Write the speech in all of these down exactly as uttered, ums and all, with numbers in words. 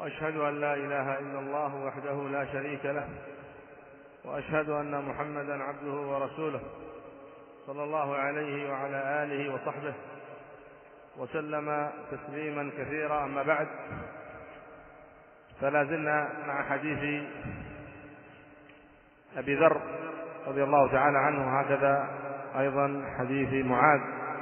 وأشهد أن لا إله إلا الله وحده لا شريك له، وأشهد أن محمدا عبده ورسوله صلى الله عليه وعلى آله وصحبه وسلم تسليما كثيرا. أما بعد، فلا زلنا مع حديث أبي ذر رضي الله تعالى عنه، هكذا أيضا حديث معاذ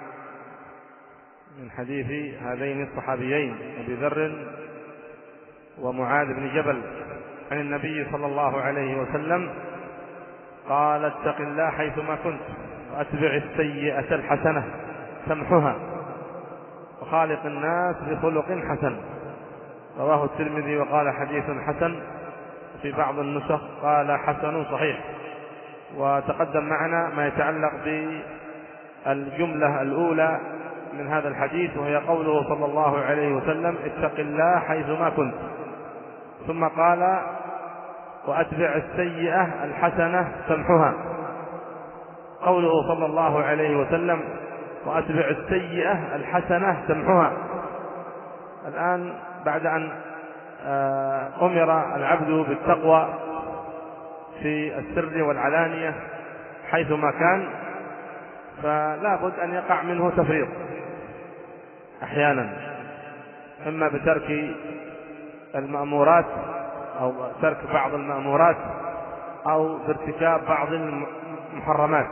من حديث هذين الصحابيين أبي ذر ومعاذ بن جبل عن النبي صلى الله عليه وسلم قال: اتق الله حيثما كنت وأتبع السيئة الحسنة تمحها وخالق الناس بخلق حسن. رواه الترمذي وقال حديث حسن، في بعض النسخ قال حسن صحيح. وتقدم معنا ما يتعلق بالجملة الأولى من هذا الحديث، وهي قوله صلى الله عليه وسلم: اتق الله حيثما كنت. ثم قال: وأتبع السيئة الحسنة تمحها. قوله صلى الله عليه وسلم: وأتبع السيئة الحسنة تمحها. الآن بعد أن أمر العبد بالتقوى في السر والعلانية حيثما كان، فلا بد أن يقع منه تفريط أحيانا، إما بترك المأمورات أو ترك بعض المأمورات أو بارتكاب بعض المحرمات.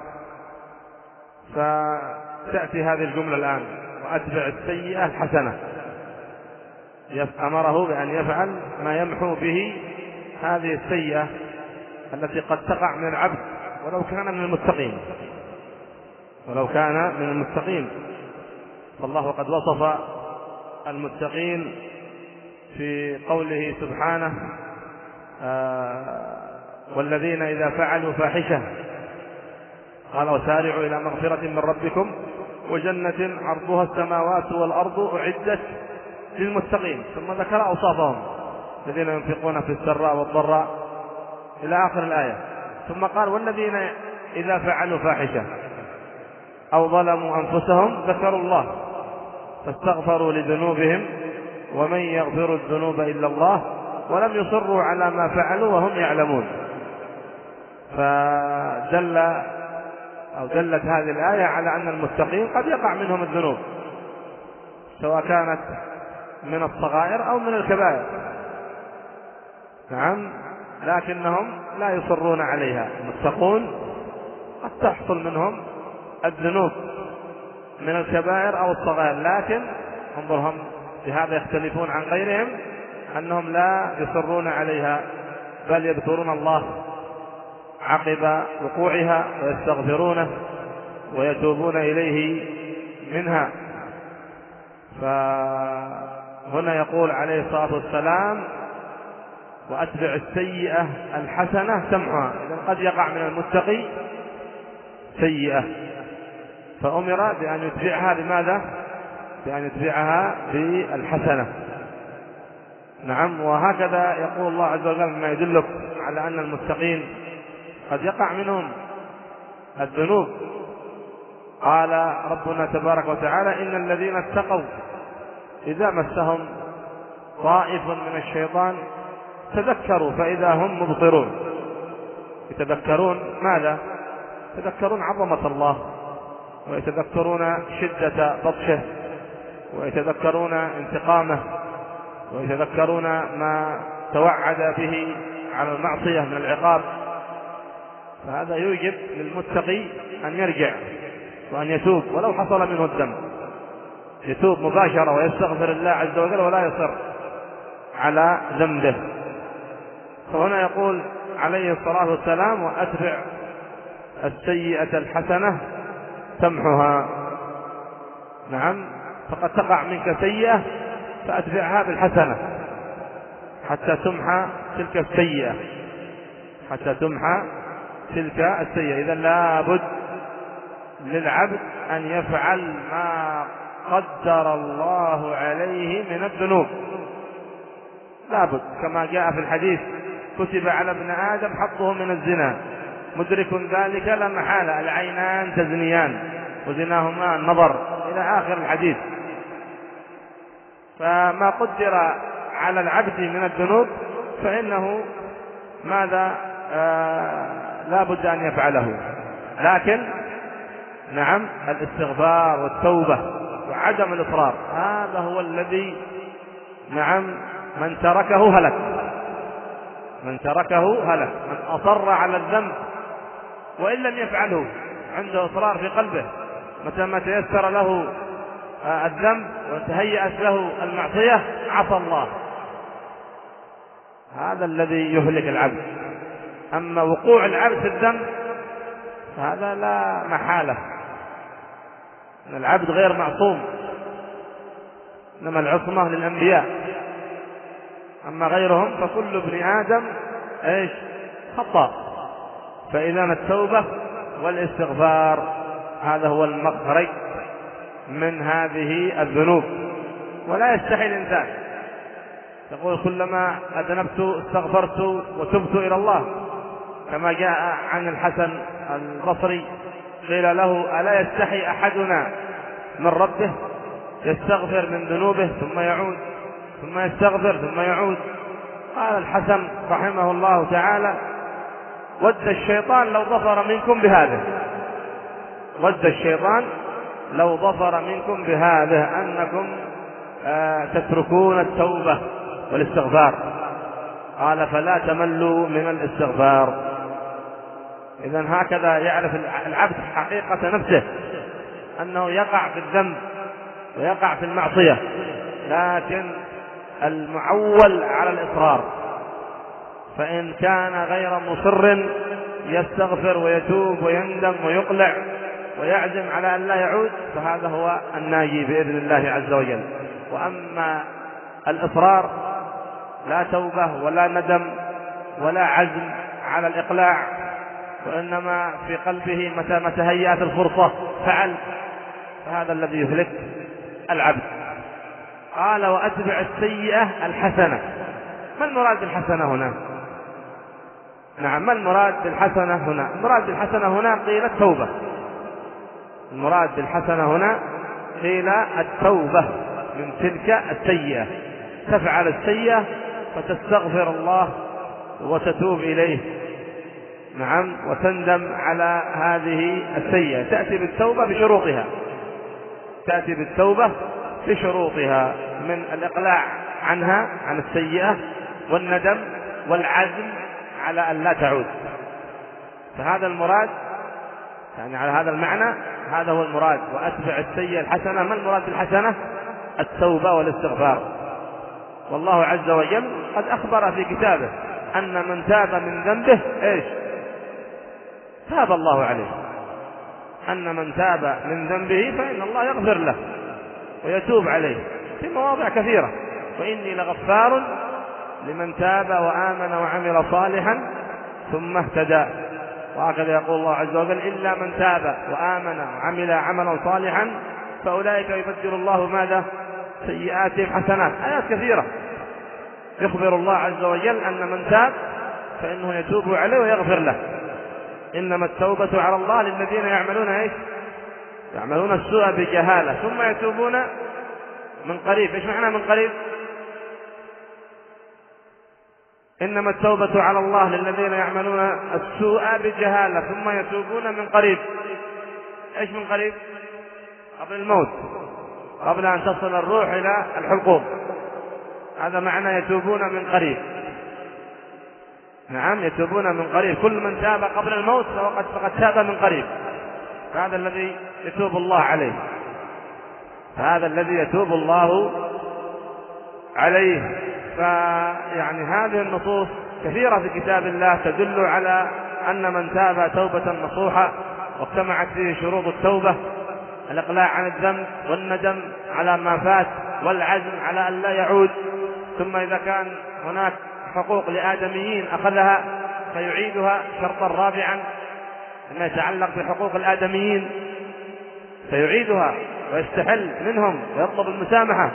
فتأتي هذه الجملة الآن: وأتبع السيئة الحسنة. أمره بأن يفعل ما يمحو به هذه السيئة التي قد تقع من العبد ولو كان من المتقين ولو كان من المتقين فالله قد وصف المتقين في قوله سبحانه: آه والذين إذا فعلوا فاحشة قال: وسارعوا إلى مغفرة من ربكم وجنة عرضها السماوات والأرض أعدت للمتقين. ثم ذكر أوصافهم: الذين ينفقون في السراء والضراء إلى آخر الآية. ثم قال: والذين إذا فعلوا فاحشة أو ظلموا أنفسهم ذكروا الله فاستغفروا لذنوبهم ومن يغفر الذنوب إلا الله ولم يصروا على ما فعلوا وهم يعلمون. فدل أو دلت هذه الآية على أن المتقين قد يقع منهم الذنوب، سواء كانت من الصغائر أو من الكبائر. نعم، لكنهم لا يصرون عليها. المتقون قد تحصل منهم الذنوب من الكبائر أو الصغائر، لكن انظرهم بهذا يختلفون عن غيرهم، أنهم لا يصرون عليها بل يذكرون الله عقب وقوعها ويستغفرونه ويتوبون إليه منها. فهنا يقول عليه الصلاة والسلام: وأتبع السيئة الحسنة تمحها. إذن قد يقع من المتقي سيئة، فأمر بأن يتبعها بماذا؟ بأن يتبعها بالحسنة. نعم، وهكذا يقول الله عز وجل مما يدلك على أن المتقين قد يقع منهم الذنوب. قال ربنا تبارك وتعالى: إن الذين اتقوا إذا مسهم طائف من الشيطان تذكروا فإذا هم مبصرون. يتذكرون ماذا؟ يتذكرون عظمة الله، ويتذكرون شدة بطشه، ويتذكرون انتقامه، ويتذكرون ما توعد به على المعصية من العقاب. فهذا يوجب للمتقي أن يرجع وأن يتوب ولو حصل منه الذنب، يتوب مباشرة ويستغفر الله عز وجل ولا يصر على ذنبه. فهنا يقول عليه الصلاة والسلام: وأتبع السيئة الحسنة تمحها. نعم، فقد تقع منك سيئة فأتبعها بالحسنة حتى تمحى تلك السيئة حتى تمحى تلك السيئة. إذن لا بد للعبد أن يفعل ما قدر الله عليه من الذنوب، لا بد، كما جاء في الحديث: كتب على ابن آدم حظه من الزنا مدرك ذلك لا محالة، العينان تزنيان وزناهما النظر، إلى آخر الحديث. فما قدر على العبد من الذنوب فإنه ماذا آه لا بد أن يفعله، لكن نعم الاستغفار والتوبة وعدم الإصرار هذا هو الذي نعم من تركه هلك، من تركه هلك. من أصر على الذنب وإن لم يفعله عنده إصرار في قلبه، متى ما تيسر له الذنب وتهيأت له المعصية عصى الله، هذا الذي يهلك العبد. أما وقوع العبد في الذنب هذا لا محالة، العبد غير معصوم، إنما العصمة للأنبياء، أما غيرهم فكل ابن آدم إيش خطأ. فإذا التوبة والاستغفار هذا هو المخرج من هذه الذنوب. ولا يستحي الإنسان يقول كلما أذنبت استغفرت وتبت إلى الله، كما جاء عن الحسن البصري قيل له ألا يستحي أحدنا من ربه يستغفر من ذنوبه ثم يعود ثم يستغفر ثم يعود؟ قال الحسن رحمه الله تعالى ود الشيطان لو ظفر منكم بهذا، ود الشيطان لو ظفر منكم بهذا أنكم آه تتركون التوبة والاستغفار. قال فلا تملوا من الاستغفار. إذن هكذا يعرف العبد حقيقة نفسه أنه يقع في الذنب ويقع في المعصية، لكن المعول على الإصرار، فإن كان غير مصر يستغفر ويتوب ويندم ويقلع ويعزم على أن لا يعود فهذا هو الناجي بإذن الله عز وجل. وأما الإصرار لا توبة ولا ندم ولا عزم على الإقلاع، وإنما في قلبه متى ما تهيأت الفرصة فعل، فهذا الذي يهلك العبد. قال وأتبع السيئة الحسنة. ما المراد بالحسنة هنا؟ نعم، ما المراد بالحسنة هنا؟ المراد بالحسنة هنا قيل التوبة، المراد بالحسنة هنا قيل التوبة من تلك السيئة. تفعل السيئة فتستغفر الله وتتوب إليه، نعم، وتندم على هذه السيئة. تأتي بالتوبة بشروطها، تأتي بالتوبة بشروطها من الإقلاع عنها عن السيئة والندم والعزم على أن لا تعود. فهذا المراد، يعني على هذا المعنى هذا هو المراد. وأتبع السيئة الحسنة. ما المراد بالحسنة؟ التوبة والاستغفار. والله عز وجل قد أخبر في كتابه أن من تاب من ذنبه إيش؟ تاب الله عليه. أن من تاب من ذنبه فإن الله يغفر له ويتوب عليه في مواضع كثيرة. وإني لغفار لمن تاب وآمن وعمل صالحا ثم اهتدى. وهكذا يقول الله عز وجل إلا من تاب وآمن وعمل عملا صالحا فأولئك يبدل الله ماذا؟ سيئاتهم حسنات. آيات كثيرة يخبر الله عز وجل أن من تاب فإنه يتوب عليه ويغفر له. إنما التوبة على الله للذين يعملون إيش؟ يعملون السوء بجهالة ثم يتوبون من قريب. إيش معنى من قريب؟ إنما التوبة على الله للذين يعملون السوء بجهالة ثم يتوبون من قريب. إيش من قريب؟ قبل الموت، قبل أن تصل الروح إلى الحلقوم. هذا معنى يتوبون من قريب. نعم، يتوبون من قريب. كل من تاب قبل الموت فقد فقد تاب من قريب. هذا الذي يتوب الله عليه، هذا الذي يتوب الله عليه. فيعني هذه النصوص كثيرة في كتاب الله تدل على أن من تاب توبة نصوحة واجتمعت فيه شروط التوبة: الإقلاع عن الذنب والندم على ما فات والعزم على أن لا يعود. ثم إذا كان هناك حقوق لآدميين أخذها فيعيدها شرطا رابعا ما يتعلق بحقوق الآدميين فيعيدها ويستحل منهم ويطلب المسامحة.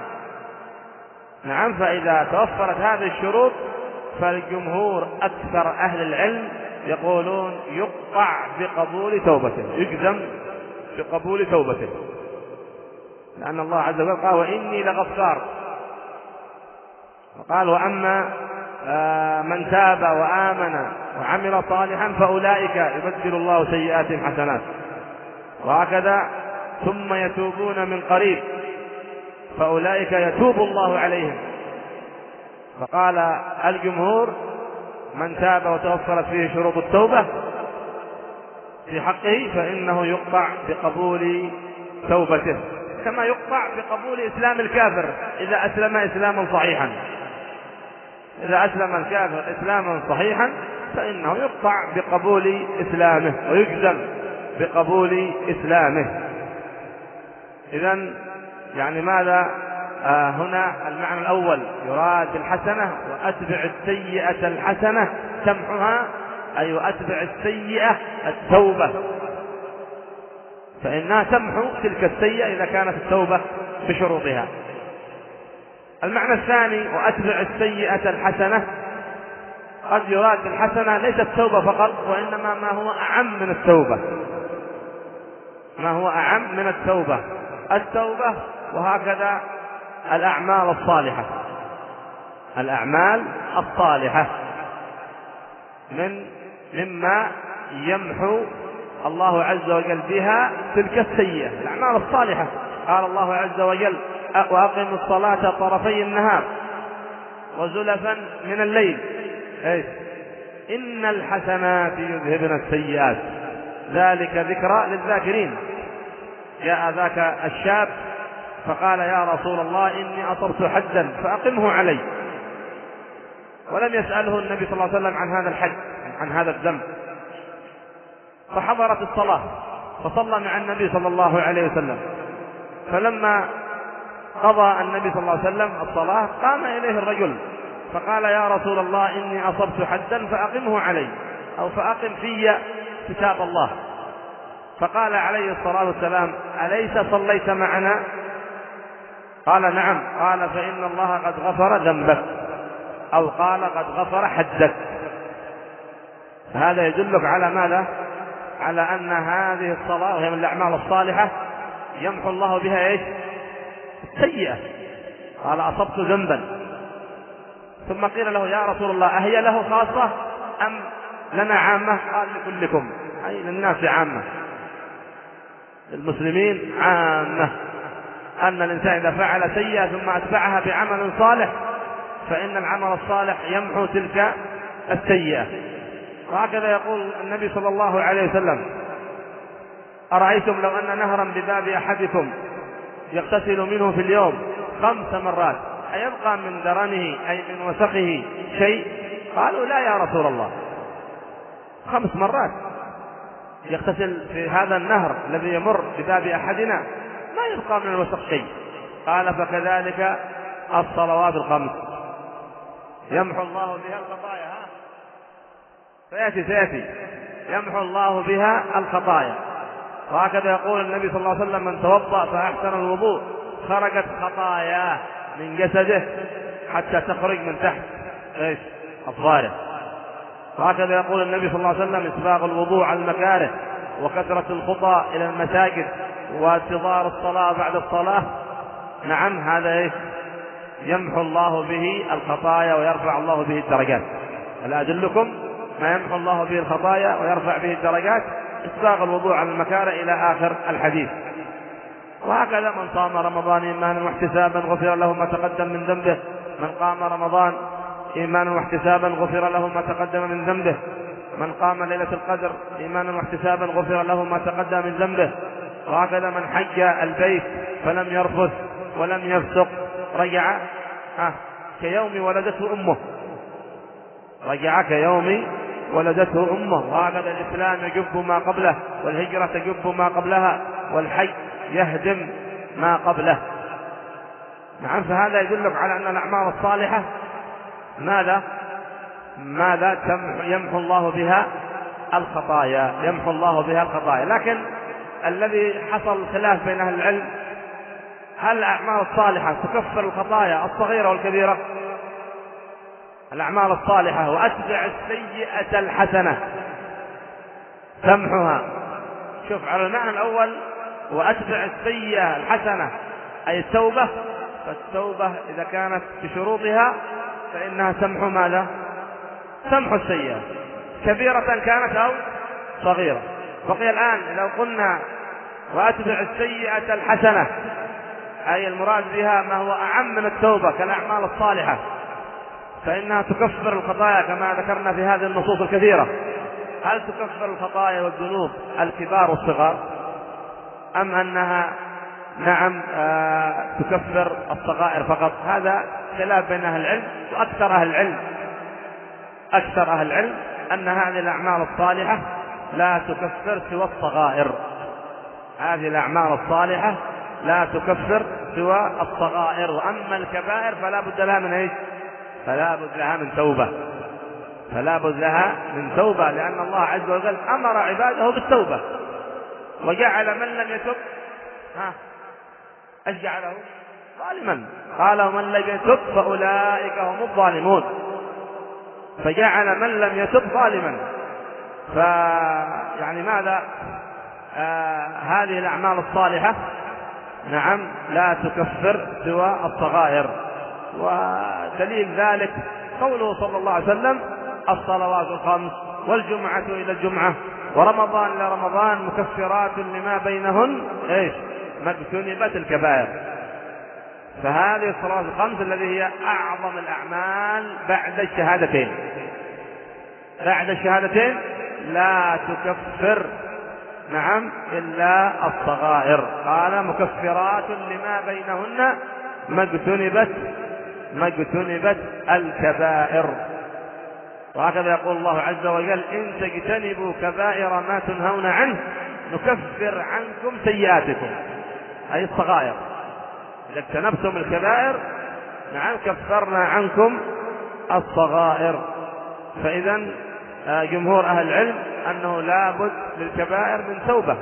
نعم، فإذا توفرت هذه الشروط فالجمهور أكثر أهل العلم يقولون يقطع بقبول توبته، يجزم بقبول توبته، لأن الله عز وجل قال وإني لغفار. وقال وأما من تاب وآمن وعمل صالحا فأولئك يبدل الله سيئاتهم حسنات، وهكذا ثم يتوبون من قريب فأولئك يتوب الله عليهم. فقال الجمهور من تاب وتوفرت فيه شروط التوبة في حقه فإنه يقطع بقبول توبته، كما يقطع بقبول إسلام الكافر إذا أسلم إسلاما صحيحا. إذا أسلم الكافر إسلاما صحيحا فإنه يقطع بقبول إسلامه ويجزم بقبول إسلامه. إذن يعني ماذا آه هنا المعنى الأول يراد الحسنة وأتبع السيئة الحسنة تمحها، أي أتبع السيئة التوبة، فإنها تمحو تلك السيئة إذا كانت التوبة بشروطها. المعنى الثاني وأتبع السيئة الحسنة، قد يراد بالحسنة ليس التوبة فقط، وإنما ما هو أعم من التوبة، ما هو أعم من التوبة، التوبة وهكذا الأعمال الصالحة، الأعمال الصالحة من مما يمحو الله عز وجل بها تلك السيئة. الأعمال الصالحة قال الله عز وجل وأقم الصلاة طرفي النهار وزلفا من الليل إيه؟ إن الحسنات يذهبن السيئات ذلك ذكرى للذاكرين. جاء ذاك الشاب فقال يا رسول الله إني أصبت حدا فأقمه علي، ولم يسأله النبي صلى الله عليه وسلم عن هذا الحد، عن هذا الذنب، فحضرت الصلاة فصلى مع النبي صلى الله عليه وسلم، فلما قضى النبي صلى الله عليه وسلم الصلاة قام إليه الرجل فقال يا رسول الله إني أصبت حدا فأقمه علي، أو فأقم في كتاب الله. فقال عليه الصلاة والسلام أليس صليت معنا؟ قال نعم. قال فإن الله قد غفر ذنبك، أو قال قد غفر حدك. هذا يدلك على ماذا؟ على أن هذه الصلاة وهي من الأعمال الصالحة يمحو الله بها إيش؟ السيئة. قال أصبت ذنبا، ثم قيل له يا رسول الله أهي له خاصة أم لنا عامة؟ قال لكلكم، أي للناس عامة، للمسلمين عامة، أن الإنسان إذا فعل سيئة ثم أتبعها بعمل صالح فإن العمل الصالح يمحو تلك السيئة. وهكذا يقول النبي صلى الله عليه وسلم أرأيتم لو أن نهرا بباب أحدكم يغتسل منه في اليوم خمس مرات أيبقى من درنه أي من وسخه شيء؟ قالوا لا يا رسول الله، خمس مرات يغتسل في هذا النهر الذي يمر بباب أحدنا ما يبقى من الوسخ شيء. قال فكذلك الصلوات الخمس يمحو الله بها الخطايا. ها سيأتي سيأتي يمحو الله بها الخطايا. وهكذا يقول النبي صلى الله عليه وسلم من توضأ فأحسن الوضوء خرجت خطاياه من جسده حتى تخرج من تحت ايش؟ الظاهر. وهكذا يقول النبي صلى الله عليه وسلم إسباغ الوضوء على المكاره وكثرة الخطى إلى المساجد وانتظار الصلاة بعد الصلاة. نعم هذا ايش؟ يمحو الله به الخطايا ويرفع الله به الدرجات. ألا أدلكم ما يمحو الله به الخطايا ويرفع به الدرجات؟ إسباغ الوضوء على المكاره إلى آخر الحديث. وهكذا من صام رمضان إيمانا واحتسابا غفر له ما تقدم من ذنبه، من قام رمضان إيمانا واحتسابا غفر له ما تقدم من ذنبه، من قام ليلة القدر إيمانا واحتسابا غفر له ما تقدم من ذنبه. وهكذا من حج البيت فلم يرفث ولم يفسق رجع كيوم ولدته أمه، رجع كيوم ولدته أمه. وهكذا الإسلام يجب ما قبله، والهجرة تجب ما قبلها، والحج يهدم ما قبله. نعم فهذا يدلك على أن الأعمال الصالحة ماذا ماذا يمحو الله بها الخطايا، يمحو الله بها الخطايا. لكن الذي حصل خلاف بين أهل العلم هل الأعمال الصالحة تكفر الخطايا الصغيرة والكبيرة؟ الأعمال الصالحة وأتبع السيئة الحسنة تمحها. شوف على المعنى الأول وأتبع السيئة الحسنة أي التوبة، فالتوبة إذا كانت بشروطها فإنها تمحو ماذا؟ تمحو السيئة، كبيرة كانت أو صغيرة. بقي الآن لو قلنا وأتبع السيئة الحسنة، أي المراد بها ما هو أعم من التوبة كالأعمال الصالحة، فإنها تكفر الخطايا كما ذكرنا في هذه النصوص الكثيرة. هل تكفر الخطايا والذنوب الكبار والصغار، أم أنها نعم آه تكفر الصغائر فقط؟ هذا خلاف بين أهل العلم، وأكثر أهل العلم أكثر أهل العلم أن هذه الأعمال الصالحة لا تكفر سوى الصغائر. هذه الأعمال الصالحة لا تكفر سوى الصغائر، وأما الكبائر فلا بد لها من إيش؟ فلا بد لها من توبة، فلا بد لها من توبة، لأن الله عز وجل أمر عباده بالتوبة، وجعل من لم يتب ها ايش جعله؟ ظالما. قال ومن لم يتب فأولئك هم الظالمون، فجعل من لم يتب ظالما. فيعني ماذا؟ آه هذه الأعمال الصالحة نعم لا تكفر سوى الصغائر. ودليل ذلك قوله صلى الله عليه وسلم: الصلوات الخمس والجمعة إلى الجمعة ورمضان إلى رمضان مكفرات لما بينهن إيش؟ ما اجتنبت الكبائر. فهذه الصلوات الخمس التي هي أعظم الأعمال بعد الشهادتين، بعد الشهادتين لا تكفر نعم إلا الصغائر. قال مكفرات لما بينهن ما اجتنبت ما اجتنبت الكبائر. وهكذا يقول الله عز وجل: إن تجتنبوا كبائر ما تنهون عنه نكفر عنكم سيئاتكم، أي الصغائر. إذا اجتنبتم الكبائر نعم كفرنا عنكم الصغائر. فإذا جمهور أهل العلم أنه لا بد للكبائر من توبة.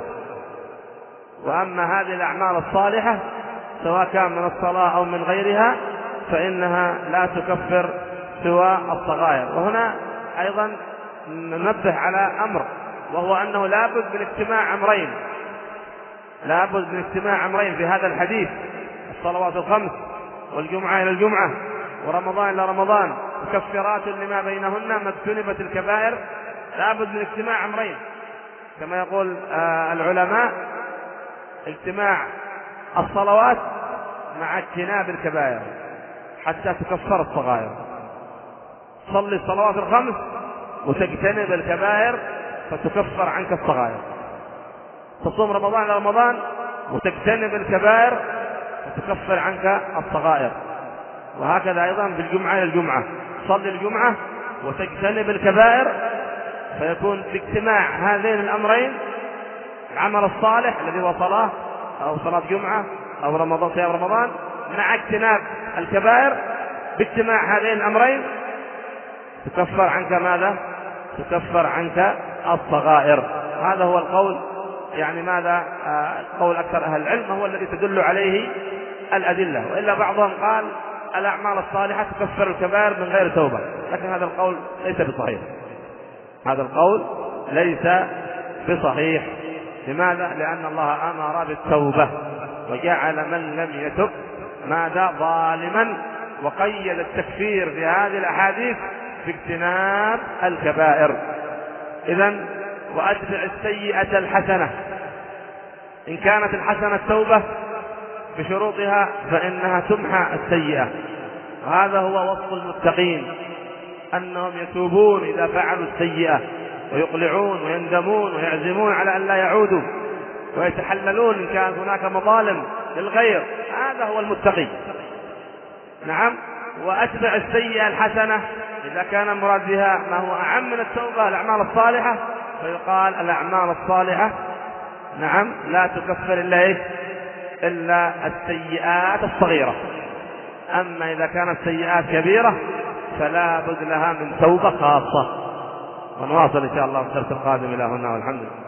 وأما هذه الأعمال الصالحة سواء كان من الصلاة أو من غيرها فإنها لا تكفر سوى الصغائر. وهنا أيضا ننبه على أمر، وهو أنه لا بد من اجتماع أمرين، لا بد من اجتماع أمرين في هذا الحديث: الصلوات الخمس والجمعة إلى الجمعة ورمضان إلى رمضان مكفرات لما بينهن ما اجتنبت الكبائر. لا بد من اجتماع أمرين، كما يقول آه العلماء: اجتماع الصلوات مع اجتناب الكبائر حتى تكفر الصغائر. صلي الصلوات الخمس وتجتنب الكبائر فتكفر عنك الصغائر. تصوم رمضان إلى رمضان وتجتنب الكبائر فتكفر عنك الصغائر. وهكذا أيضا بالجمعة إلى الجمعة، صلي الجمعة وتجتنب الكبائر، فيكون باجتماع هذين الأمرين العمل الصالح الذي هو صلاة أو صلاة جمعة أو رمضان صيام رمضان مع اجتناب الكبائر، باجتماع هذين الأمرين تكفر عنك ماذا؟ تكفر عنك الصغائر. هذا هو القول، يعني ماذا؟ آه قول أكثر أهل العلم هو الذي تدل عليه الأدلة. وإلا بعضهم قال الأعمال الصالحة تكفر الكبائر من غير توبة، لكن هذا القول ليس بصحيح، هذا القول ليس بصحيح. لماذا؟ لأن الله أمر بالتوبة وجعل من لم يتب ماذا؟ ظالما. وقيد التكفير في هذه الأحاديث باجتناب الكبائر. إذن وأتبع السيئة الحسنة، إن كانت الحسنة التوبة بشروطها فإنها تمحى السيئة. وهذا هو وصف المتقين، أنهم يتوبون إذا فعلوا السيئة ويقلعون ويندمون ويعزمون على أن لا يعودوا ويتحللون إن كانت هناك مظالم للغير. هذا هو المتقي. نعم. وأتبع السيئة الحسنة، إذا كان المراد بها ما هو أعم من التوبة الأعمال الصالحة، فيقال الأعمال الصالحة نعم لا تكفر إلا إيه؟ إلا السيئات الصغيرة. أما إذا كانت سيئات كبيرة فلا بد لها من توبة خاصة. ونواصل إن شاء الله في الدرس القادم إلى هنا، والحمد لله.